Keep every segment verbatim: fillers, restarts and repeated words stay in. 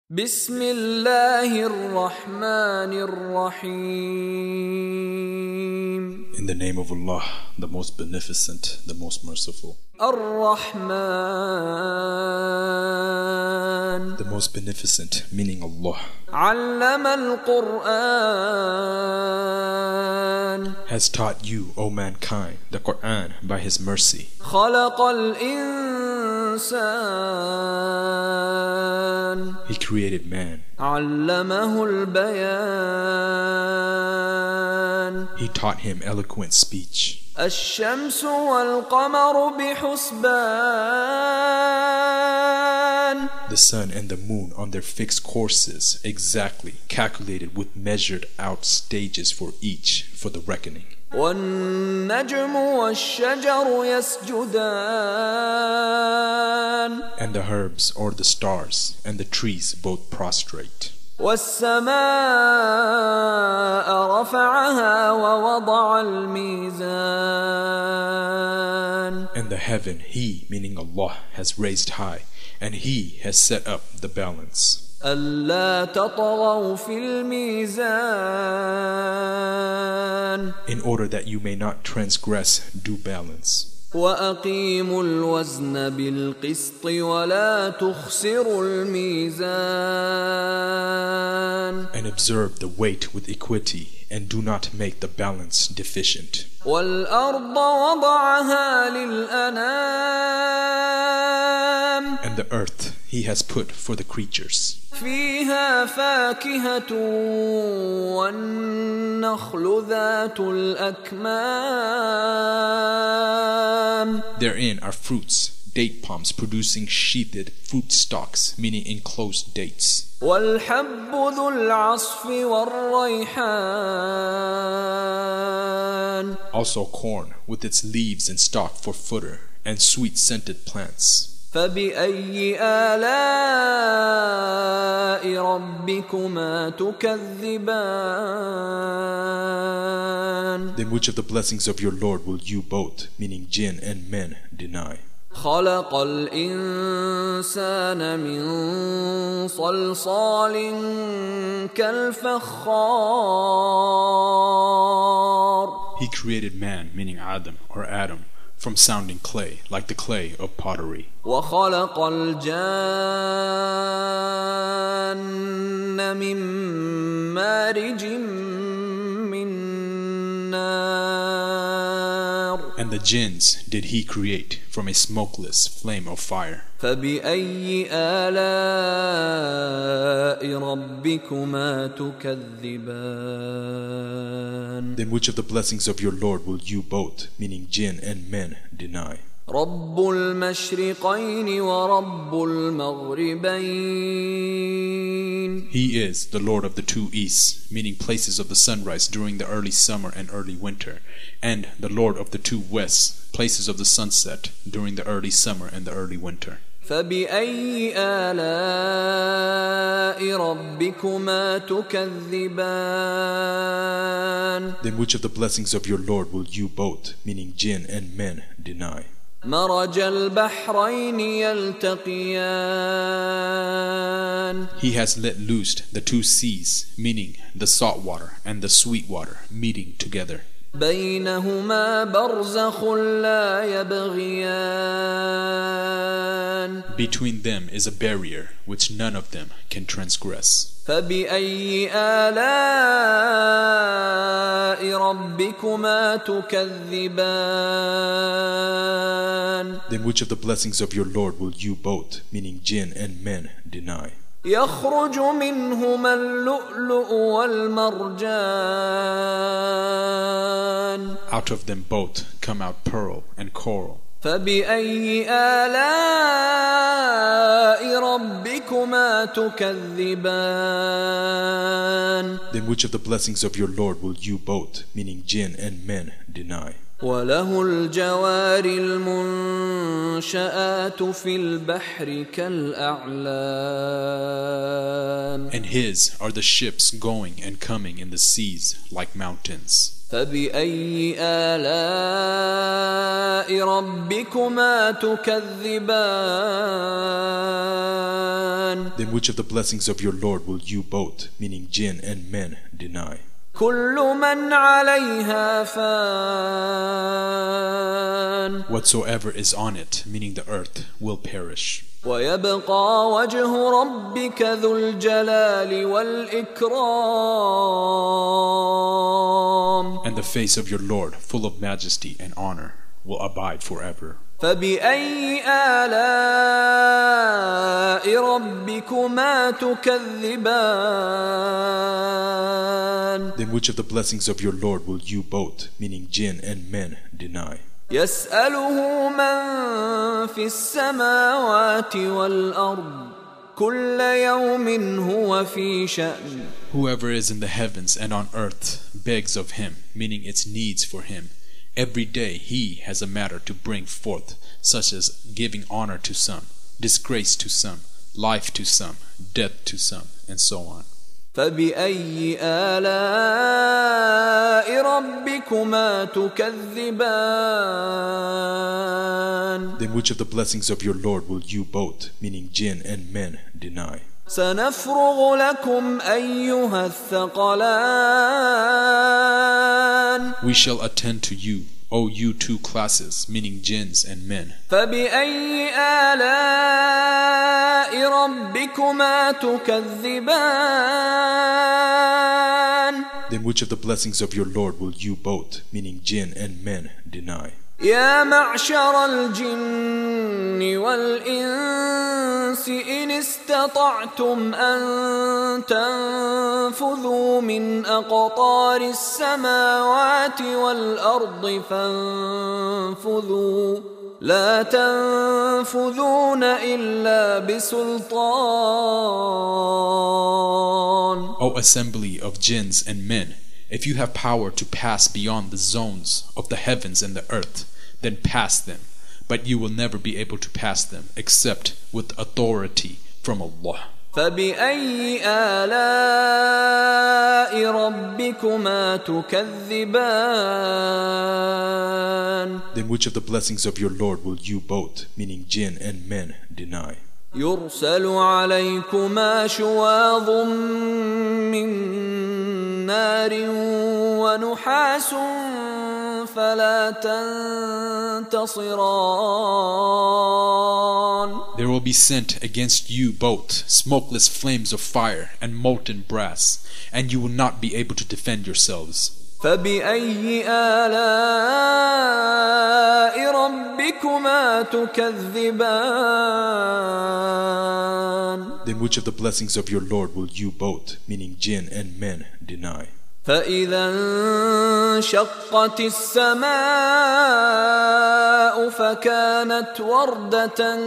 بسم الله الرحمن الرحيم. In the name of Allah, the most beneficent, the most merciful. الرحمن. The most beneficent, meaning Allah. علم القرآن. Has taught you, O mankind, the Quran by His mercy. خلق الإنسان. He created man. علمه البيان. He taught him eloquent speech. الشمس والقمر بحسبان. The sun and the moon on their fixed courses, exactly calculated with measured out stages for each, for the reckoning. والنجم والشجر يسجدان. And the herbs or the stars and the trees both prostrate. والسماء رفعها ووضع الميزان. And the heaven, He, meaning Allah, has raised high, and He has set up the balance. ألا تطغوا في الميزان. In order that you may not transgress due balance. وأقيموا الوزن بالقسط ولا تخسروا الميزان. And observe the weight with equity, and do not make the balance deficient. والأرض وضعها للأنام. And the earth He has put for the creatures. فيها فاكهة والنخل ذات الأكمام. Therein are fruits, date palms producing sheathed fruit stalks, meaning enclosed dates. والحب ذو العصف والريحان. Also corn with its leaves and stalk for fodder, and sweet scented plants. فبأي آلاء ربكما تكذبان. Then which of the blessings of your Lord will you both, meaning jinn and men, deny? خلق الإنسان من صلصال كالفخار. He created man, meaning Adam or Adam, from sounding clay, like the clay of pottery. وخلق الجان من مارج من نار. And the jinns did He create from a smokeless flame of fire. فبأي آلاء ربكما تكذبان. Then which of the blessings of your Lord will you both, meaning jinn and men, deny? رب المشرقين ورب المغربين. He is the Lord of the two easts, meaning places of the sunrise during the early summer and early winter, and the Lord of the two wests, places of the sunset during the early summer and the early winter. فبأي آلاء ربكما تكذبان. Then which of the blessings of your Lord will you both, meaning jinn and men, deny? مرج البحرين يلتقيان. He has let loose the two seas, meaning the salt water and the sweet water, meeting together. بينهما برزخ لا يبغيان. Between them is a barrier which none of them can transgress. فبأي آلاء ربكما تكذبان. Then which of the blessings of your Lord will you both, meaning jinn and men, deny? يخرج منهما اللؤلؤ والمرجان. Out of them both come out pearl and coral. فبأي آلاء ربكما تكذبان. Then which of the blessings of your Lord will you both, meaning jinn and men, deny? وله الجوار المنشآت في البحر كالأعلام. And His are the ships going and coming in the seas like mountains. فبأي آلاء ربكما تكذبان Then which of the blessings of your Lord will you both, meaning jinn and men, deny? كل من عليها فان Whatsoever is on it, meaning the earth, will perish. ويبقى وجه ربك ذو الجلال والإكرام And the face of your Lord, full of majesty and honor, will abide forever. فبأي آلاء ربكما تكذبان Then which of the blessings of your Lord will you both, meaning jinn and men, deny? يسأله من في السماوات والأرض كل يوم هو في شأن Whoever is in the heavens and on earth begs of him, meaning its needs for him. Every day he has a matter to bring forth, such as giving honor to some, disgrace to some, life to some, death to some, and so on. فبأي آلاء ربكما تكذبان Then which of the blessings of your Lord will you both, meaning jinn and men, deny? سنفرغ لكم أيها الثقلان We shall attend to you, O you two classes, meaning jinns and men. فبأي آلاء ربكما تكذبان Then which of the blessings of your Lord will you both, meaning jinn and men, deny? يا معشر الجن والإنس إن استطعتم أن تنفذوا من أقطار السماوات والأرض فانفذوا لا تنفذون إلا بسلطان O assembly of jinns and men, if you have power to pass beyond the zones of the heavens and the earth, then pass them. But you will never be able to pass them except with authority from Allah. فبأي آلاء ربكما تكذبان Then which of the blessings of your Lord will you both, meaning jinn and men, deny? يرسل عليكما شواظ من نار ونحاس فلا تنتصران There will be sent against you both smokeless flames of fire and molten brass, and you will not be able to defend yourselves. فبأي آلاء ربكما تكذبان Then which of the blessings of your Lord will you both, meaning jinn and men, deny? فإذا انشقت السماء فكانت وردة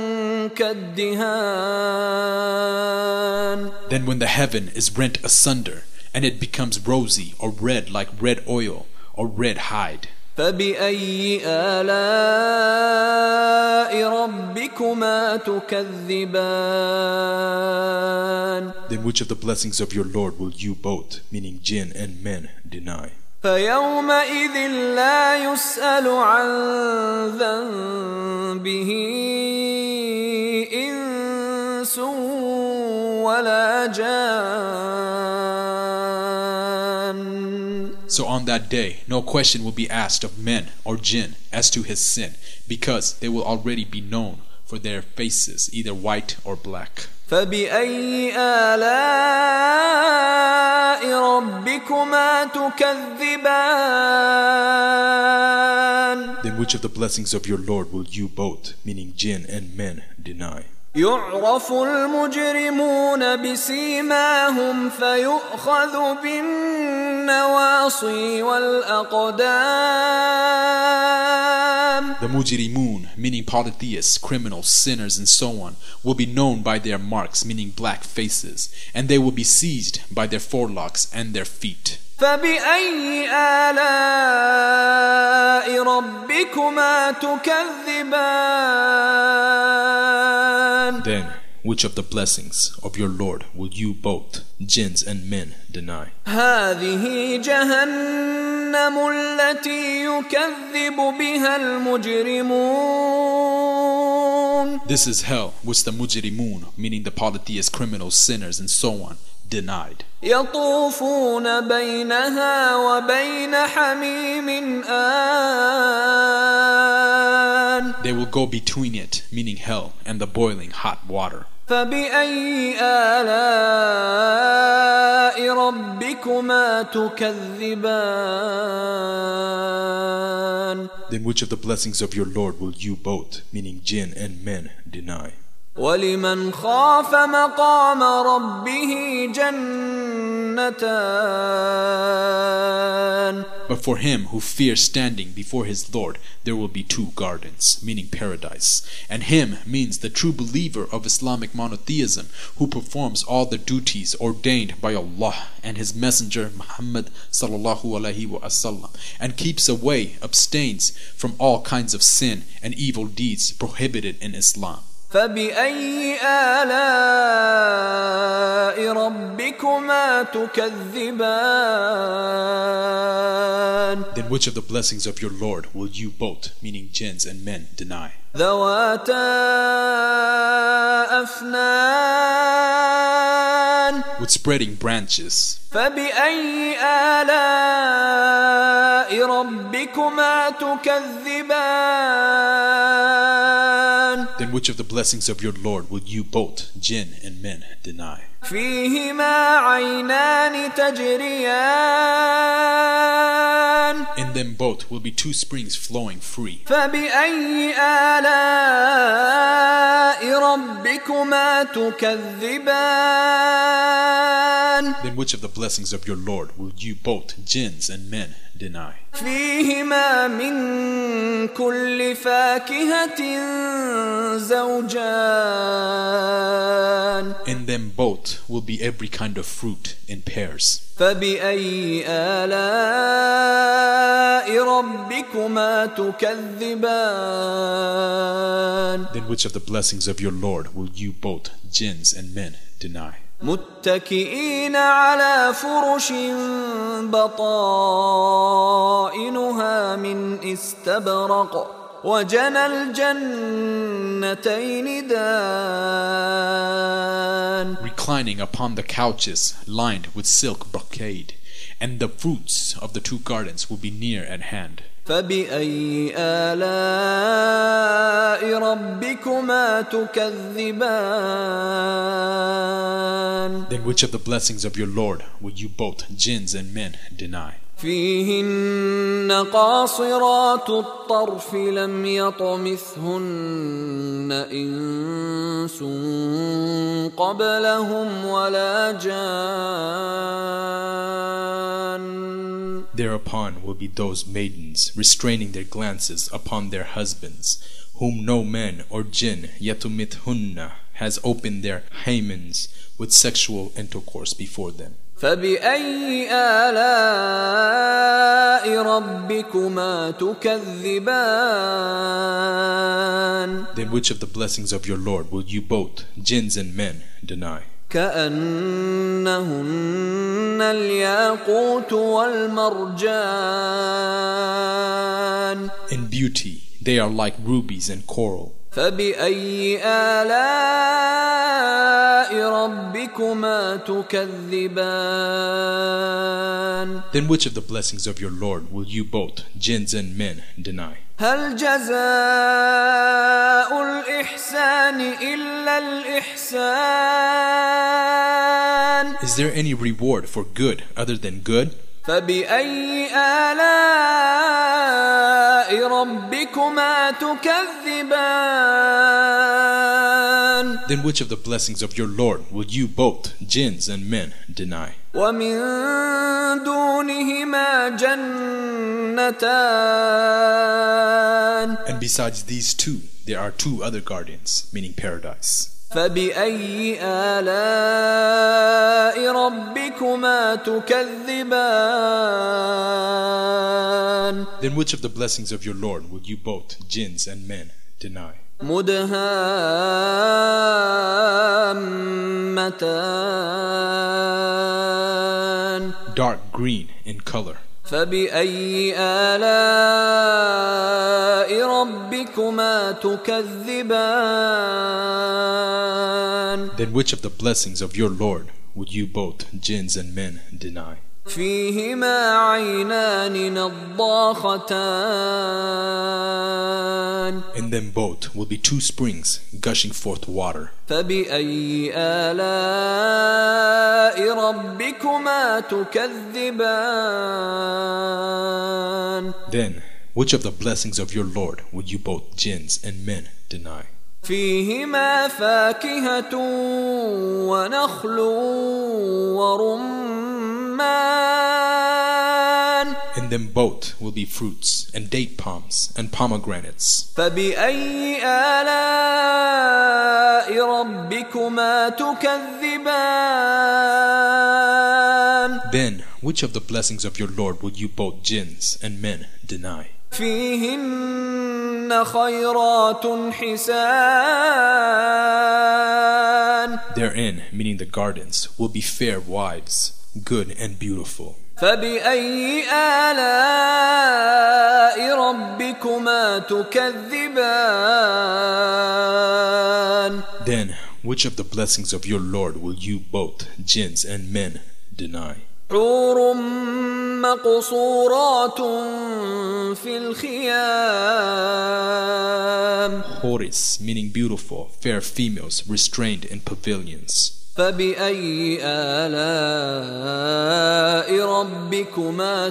كالدهان Then when the heaven is rent asunder, and it becomes rosy or red like red oil or red hide. فبأي آلاء ربكما تكذبان Then which of the blessings of your Lord will you both, meaning jinn and men, deny? فيومئذ لا يسأل عن ذنبه إنس ولا جان So on that day, no question will be asked of men or jinn as to his sin, because they will already be known for their faces, either white or black. فبأي آلاء ربكما تكذبان Then which of the blessings of your Lord will you both, meaning jinn and men, deny? يعرف المجرمون بسيماهم فيؤخذ بالنواصي والأقدام The mujrimun, meaning polytheists, criminals, sinners, and so on, will be known by their marks, meaning black faces, and they will be seized by their forelocks and their feet. فبأي آلاء ربكما تكذبان Then, which of the blessings of your Lord will you both, jinns and men, deny? هذه جهنم التي يكذب بها المجرمون. This is hell, which the mujrimun, meaning the polytheist criminals, sinners, and so on, denied. يطوفون بينها وبين حميم آن. They will go between it, meaning hell, and the boiling hot water. فبأي آلاء ربكما تكذبان. Then which of the blessings of your Lord will you both, meaning jinn and men, deny? ولمن خاف مقام ربه جنتان. But for him who fears standing before his Lord, there will be two gardens, meaning paradise. And him means the true believer of Islamic monotheism, who performs all the duties ordained by Allah and His Messenger Muhammad sallallahu alaihi wasallam, and keeps away, abstains from all kinds of sin and evil deeds prohibited in Islam. فبأي آلاء ربكما تكذبان. Then which of the blessings of your Lord will you both, meaning jinns and men, deny? ذواتا أفنان. With spreading branches. فبأي آلاء ربكما تكذبان. Then which of the blessings of your Lord will you both, jinn and men, deny? فيهما عينان تجريان. In them both will be two springs flowing free. فبأي آلاء ربكما تكذبان. Then which of the blessings of your Lord will you both, jinns and men, deny? فيهما من كل فاكهة زوجان. In them both will be every kind of fruit in pairs. فبأي آلاء ربكما تكذبان. Then which of the blessings of your Lord will you both, jinns and men, deny? متكئين على فرش بطائنها من استبرق وجنى الجنتين دان. Reclining upon the couches lined with silk brocade, and the fruits of the two gardens will be near at hand. فبأي آلاء ربكما تكذبان. Then which of the blessings of your Lord will you both, jinns and men, deny? فيهن قاصرات الطرف لم يطمثهن إنس قبلهم ولا جان. Thereupon will be those maidens restraining their glances upon their husbands, whom no man or jinn yatumithunna has opened their hymens with sexual intercourse before them. فبأي آلاء ربكما تكذبان. Then which of the blessings of your Lord will you both, jinns and men, deny? كأنهن الياقوت والمرجان. In beauty they are like rubies and coral. فبأي آلاء ربكما تكذبان. Then which of the blessings of your Lord will you both, jinns and men, deny? هل جزاء الإحسان إلا الإحسان. Is there any reward for good other than good? فبأي آلاء ربكما تكذبان. Then which of the blessings of your Lord will you both, jinns and men, deny? ومن دونهما جنتان. And besides these two, there are two other gardens, meaning paradise. فبأي آلاء ربكما تكذبان. Then which of the blessings of your Lord will you both, jinns and men, deny? مدهامتان dark green in color. فبأي آلاء ربكما تكذبان Then which of the blessings of your Lord would you both jinns and men deny? فيهما عينان نضاختان In them both will be two springs gushing forth water. فبأي آلاء ربكما تكذبان Then which of the blessings of your Lord would you both jinns and men deny? فيهما فاكهة ونخل ورمان In them both will be fruits and date palms and pomegranates. فبأي آلاء ربكما تكذبان Then which of the blessings of your Lord would you both jinns and men deny? فيهن خيرات حسان Therein, meaning the gardens, will be fair wives, good and beautiful. فبأي آلاء ربكما تكذبان Then which of the blessings of your Lord will you both jinns and men deny? حور مقصورات في الخيام Horis, meaning beautiful, fair females restrained in pavilions. فبأي آلاء ربكما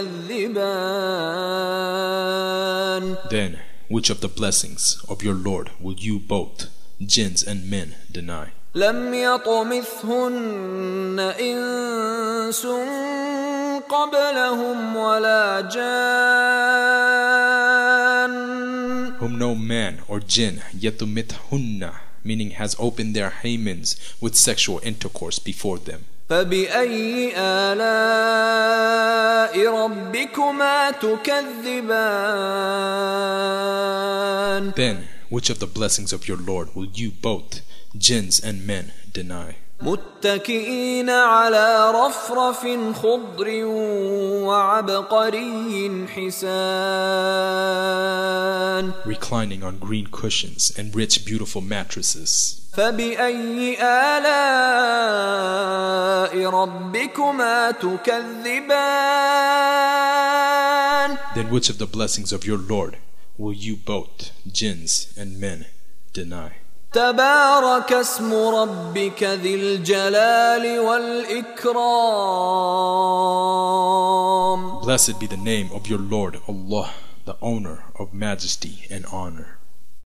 تكذبان Then which of the blessings of your Lord will you both jinns and men deny? لم يطمثهن إنس قبلهم ولا جان Whom no man or jinn yatumithunna, meaning has opened their hymens with sexual intercourse before them. فبأي آلاء ربكما تكذبان Then which of the blessings of your Lord will you both jinns and men deny? متكئين على رفرف خضر وعبقري حسان Reclining on green cushions and rich beautiful mattresses. فبأي آلاء ربكما تكذبان Then which of the blessings of your Lord will you both jinns and men deny? تبارك اسم ربك ذي الجلال والإكرام Blessed be the name of your Lord Allah, the owner of majesty and honor.